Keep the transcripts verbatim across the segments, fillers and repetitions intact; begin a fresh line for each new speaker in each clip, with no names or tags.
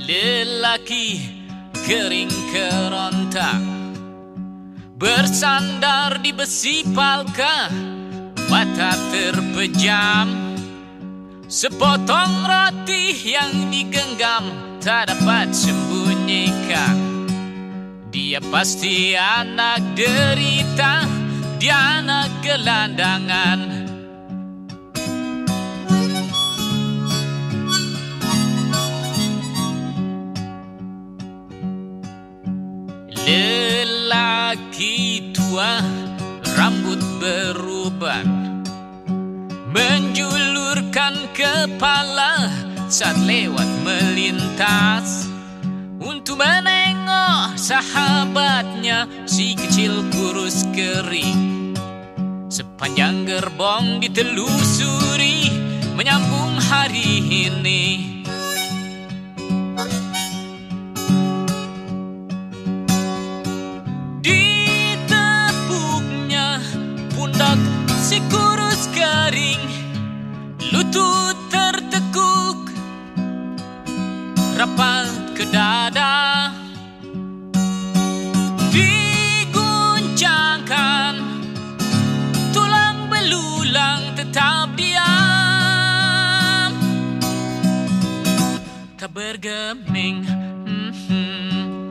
Lelaki kering keronta bersandar di besi palka, mata terpejam. Sepotong roti yang digenggam tak dapat sembunyikan. Dia pasti anak derita, dia anak gelandangan. Lelaki tua, rambut beruban, menjulurkan kepala saat lewat melintas untuk menengok sahabatnya si kecil kurus kering. Sepanjang gerbong ditelusuri menyambung hari ini. Ditepuknya pundak si kurus kering, lutut tertekuk rapat ke dada, diguncangkan tulang belulang tetap diam, tak bergeming. hmm-hmm.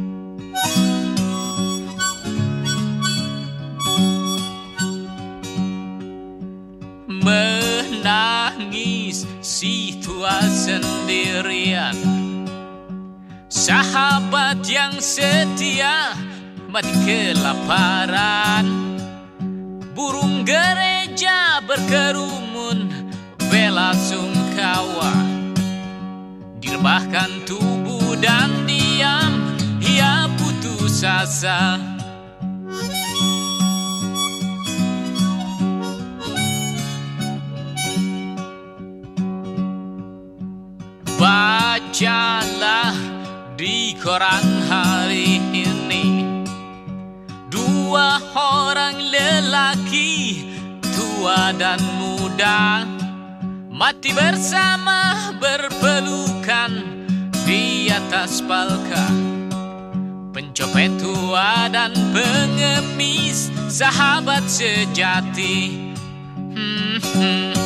Menangis si tua sendirian, sahabat yang setia mati kelaparan. Burung gereja berkerumun bela sungkawa, direbahkan tubuh dan diam ia putus asa. Bacalah di koran hari ini, dua orang lelaki tua dan muda mati bersama berpelukan di atas palka. Pencopet tua dan pengemis, sahabat sejati. hmm, hmm.